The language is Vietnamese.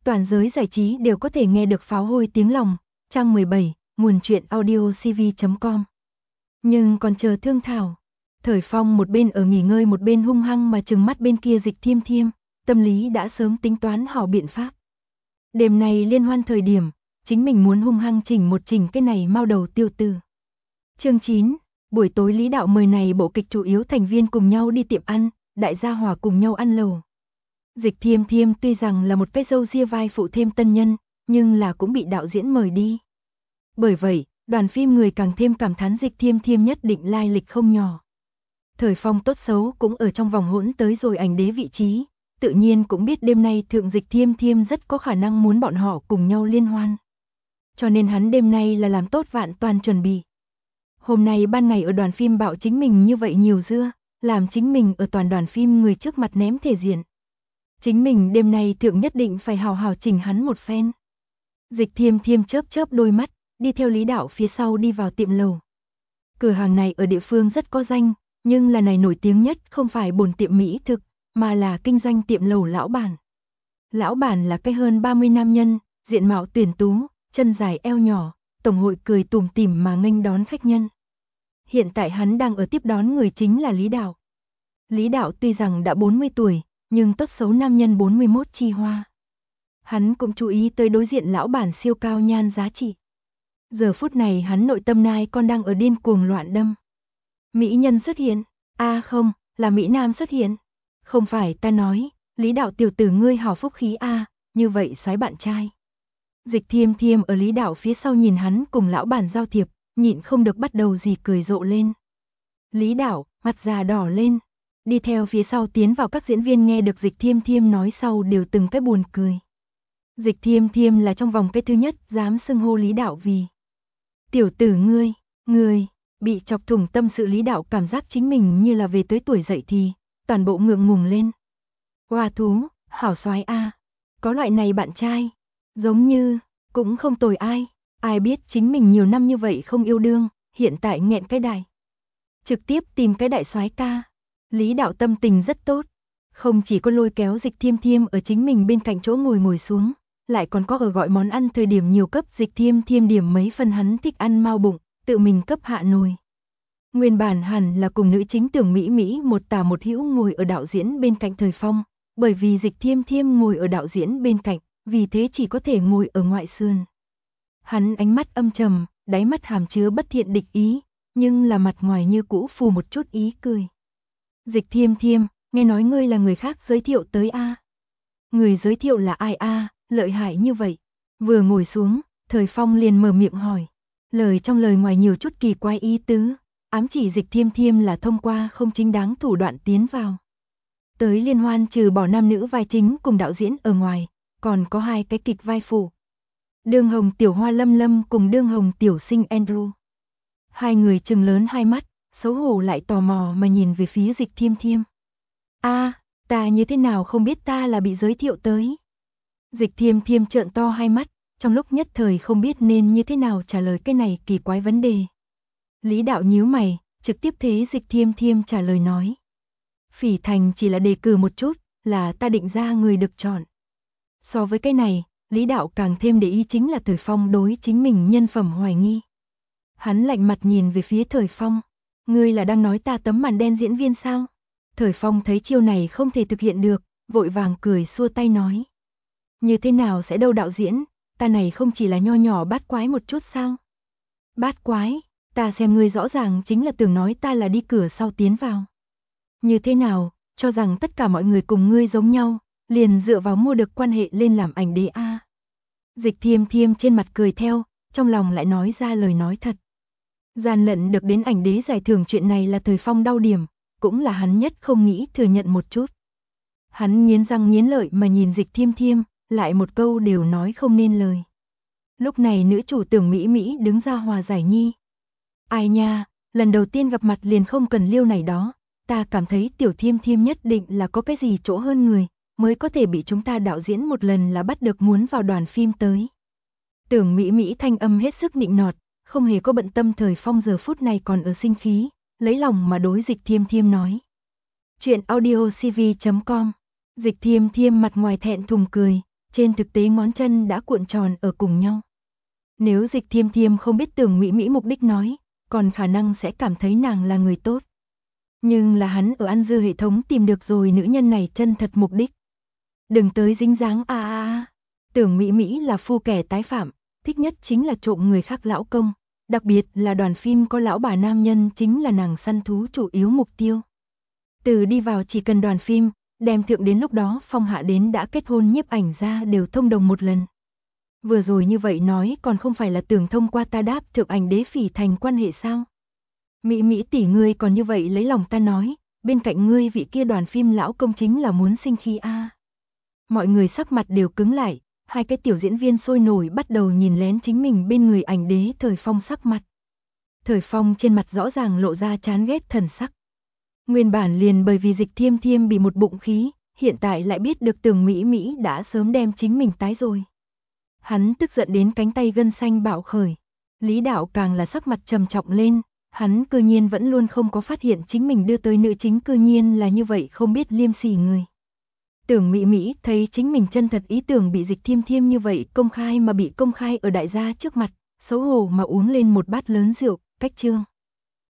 toàn giới giải trí đều có thể nghe được pháo hôi tiếng lòng. Trang 17, nguồn truyện audiocv.com. Nhưng còn chờ thương thảo. Thời Phong một bên ở nghỉ ngơi một bên hung hăng mà trừng mắt bên kia Dịch Thiêm Thiêm, tâm lý đã sớm tính toán hảo biện pháp. Đêm này liên hoan thời điểm, chính mình muốn hung hăng chỉnh một chỉnh cái này mau đầu tiêu tử. Chương 9, buổi tối Lý Đạo mời này bộ kịch chủ yếu thành viên cùng nhau đi tiệm ăn, đại gia hòa cùng nhau ăn lẩu. Dịch Thiêm Thiêm tuy rằng là một cái râu ria vai phụ thêm tân nhân, nhưng là cũng bị đạo diễn mời đi. Bởi vậy, đoàn phim người càng thêm cảm thán Dịch Thiêm Thiêm nhất định lai lịch không nhỏ. Thời Phong tốt xấu cũng ở trong vòng hỗn tới rồi ảnh đế vị trí, tự nhiên cũng biết đêm nay thượng Dịch Thiêm Thiêm rất có khả năng muốn bọn họ cùng nhau liên hoan. Cho nên hắn đêm nay là làm tốt vạn toàn chuẩn bị. Hôm nay ban ngày ở đoàn phim bạo chính mình như vậy nhiều dưa, làm chính mình ở toàn đoàn phim người trước mặt ném thể diện. Chính mình đêm nay thượng nhất định phải hào hào chỉnh hắn một phen. Dịch Thiêm Thiêm chớp chớp đôi mắt, đi theo Lý Đạo phía sau đi vào tiệm lẩu. Cửa hàng này ở địa phương rất có danh, nhưng là này nổi tiếng nhất không phải bồn tiệm mỹ thực, mà là kinh doanh tiệm lẩu lão bản. Lão bản là cái hơn 30 nam nhân, diện mạo tuyển tú, chân dài eo nhỏ, tổng hội cười tủm tỉm mà nghênh đón khách nhân. Hiện tại hắn đang ở tiếp đón người chính là Lý Đạo. Lý Đạo tuy rằng đã 40 tuổi, nhưng tốt xấu nam nhân 41 chi hoa. Hắn cũng chú ý tới đối diện lão bản siêu cao nhan giá trị. Giờ phút này hắn nội tâm nai con đang ở điên cuồng loạn đâm. Mỹ nhân xuất hiện, không, là Mỹ Nam xuất hiện. Không phải ta nói, Lý Đạo tiểu tử ngươi hảo phúc khí như vậy soái bạn trai. Dịch Thiêm Thiêm ở Lý Đạo phía sau nhìn hắn cùng lão bản giao thiệp, nhịn không được bắt đầu gì cười rộ lên. Lý Đạo, mặt già đỏ lên, đi theo phía sau tiến vào các diễn viên nghe được Dịch Thiêm Thiêm nói sau đều từng cái buồn cười. Dịch Thiêm Thiêm là trong vòng cái thứ nhất dám xưng hô Lý Đạo vì tiểu tử ngươi, bị chọc thủng tâm sự Lý Đạo cảm giác chính mình như là về tới tuổi dậy thì, toàn bộ ngượng ngùng lên. Hoa thú, hảo soái có loại này bạn trai, giống như, cũng không tồi ai biết chính mình nhiều năm như vậy không yêu đương, hiện tại nghẹn cái đại. Trực tiếp tìm cái đại soái ca. Lý Đạo tâm tình rất tốt, không chỉ có lôi kéo Dịch Thiêm Thiêm ở chính mình bên cạnh chỗ ngồi xuống, lại còn có ở gọi món ăn thời điểm nhiều cấp Dịch Thiêm Thiêm điểm mấy phần hắn thích ăn mau bụng, tự mình cấp hạ nồi. Nguyên bản hẳn là cùng nữ chính Tưởng Mỹ Mỹ một tả một hữu ngồi ở đạo diễn bên cạnh Thời Phong, bởi vì Dịch Thiêm Thiêm ngồi ở đạo diễn bên cạnh, vì thế chỉ có thể ngồi ở ngoại sườn. Hắn ánh mắt âm trầm, đáy mắt hàm chứa bất thiện địch ý, nhưng là mặt ngoài như cũ phù một chút ý cười. Dịch Thiêm Thiêm, nghe nói ngươi là người khác giới thiệu tới Người giới thiệu là ai lợi hại như vậy? Vừa ngồi xuống, Thời Phong liền mở miệng hỏi. Lời trong lời ngoài nhiều chút kỳ quái ý tứ, ám chỉ Dịch Thiêm Thiêm là thông qua không chính đáng thủ đoạn tiến vào. Tới liên hoan trừ bỏ nam nữ vai chính cùng đạo diễn ở ngoài, còn có hai cái kịch vai phụ. Đương Hồng Tiểu Hoa Lâm Lâm cùng Đương Hồng Tiểu Sinh Andrew. Hai người trừng lớn hai mắt, xấu hổ lại tò mò mà nhìn về phía Dịch Thiêm Thiêm. Ta như thế nào không biết ta là bị giới thiệu tới. Dịch Thiêm Thiêm trợn to hai mắt, trong lúc nhất thời không biết nên như thế nào trả lời cái này kỳ quái vấn đề. Lý Đạo nhíu mày, trực tiếp thế Dịch Thiêm Thiêm trả lời nói. Phỉ Thành chỉ là đề cử một chút, là ta định ra người được chọn. So với cái này, Lý Đạo càng thêm để ý chính là Thời Phong đối chính mình nhân phẩm hoài nghi. Hắn lạnh mặt nhìn về phía Thời Phong. Ngươi là đang nói ta tấm màn đen diễn viên sao? Thời Phong thấy chiêu này không thể thực hiện được, vội vàng cười xua tay nói. Như thế nào sẽ đâu đạo diễn, ta này không chỉ là nho nhỏ bát quái một chút sao? Bát quái, ta xem ngươi rõ ràng chính là tưởng nói ta là đi cửa sau tiến vào. Như thế nào, cho rằng tất cả mọi người cùng ngươi giống nhau, liền dựa vào mua được quan hệ lên làm ảnh đế Dịch Thiêm Thiêm trên mặt cười theo, trong lòng lại nói ra lời nói thật. Gian lận được đến ảnh đế giải thưởng chuyện này là Thời Phong đau điểm, cũng là hắn nhất không nghĩ thừa nhận một chút. Hắn nghiến răng nghiến lợi mà nhìn Dịch Thiêm Thiêm, lại một câu đều nói không nên lời. Lúc này nữ chủ Tưởng Mỹ Mỹ đứng ra hòa giải nhi. Ai nha, lần đầu tiên gặp mặt liền không cần liêu này đó, ta cảm thấy Tiểu Thiêm Thiêm nhất định là có cái gì chỗ hơn người, mới có thể bị chúng ta đạo diễn một lần là bắt được muốn vào đoàn phim tới. Tưởng Mỹ Mỹ thanh âm hết sức nịnh nọt, không hề có bận tâm Thời Phong giờ phút này còn ở sinh khí, lấy lòng mà đối Dịch Thiêm Thiêm nói. Chuyện audiocv.com. Dịch Thiêm Thiêm mặt ngoài thẹn thùng cười, trên thực tế ngón chân đã cuộn tròn ở cùng nhau. Nếu Dịch Thiêm Thiêm không biết Tưởng Mỹ Mỹ mục đích nói, còn khả năng sẽ cảm thấy nàng là người tốt. Nhưng là hắn ở An Dư hệ thống tìm được rồi nữ nhân này chân thật mục đích. Đừng tới dính dáng Tưởng Mỹ Mỹ là phu kẻ tái phạm, thích nhất chính là trộm người khác lão công, đặc biệt là đoàn phim có lão bà nam nhân chính là nàng săn thú chủ yếu mục tiêu. Từ đi vào chỉ cần đoàn phim, đem thượng đến lúc đó phong hạ đến đã kết hôn nhiếp ảnh ra đều thông đồng một lần. Vừa rồi như vậy nói còn không phải là tưởng thông qua ta đáp thượng ảnh đế phỉ thành quan hệ sao? Mỹ Mỹ tỷ ngươi còn như vậy lấy lòng ta nói, bên cạnh ngươi vị kia đoàn phim lão công chính là muốn sinh khí Mọi người sắc mặt đều cứng lại, hai cái tiểu diễn viên sôi nổi bắt đầu nhìn lén chính mình bên người ảnh đế Thời Phong sắc mặt. Thời Phong trên mặt rõ ràng lộ ra chán ghét thần sắc. Nguyên bản liền bởi vì Dịch Thiêm Thiêm bị một bụng khí, hiện tại lại biết được Tưởng Mỹ Mỹ đã sớm đem chính mình tái rồi. Hắn tức giận đến cánh tay gân xanh bạo khởi. Lý Đạo càng là sắc mặt trầm trọng lên, hắn cư nhiên vẫn luôn không có phát hiện chính mình đưa tới nữ chính cư nhiên là như vậy không biết liêm sỉ người. Tưởng Mỹ Mỹ thấy chính mình chân thật ý tưởng bị Dịch Thiêm Thiêm như vậy công khai mà bị công khai ở đại gia trước mặt, xấu hổ mà uống lên một bát lớn rượu, cách trương.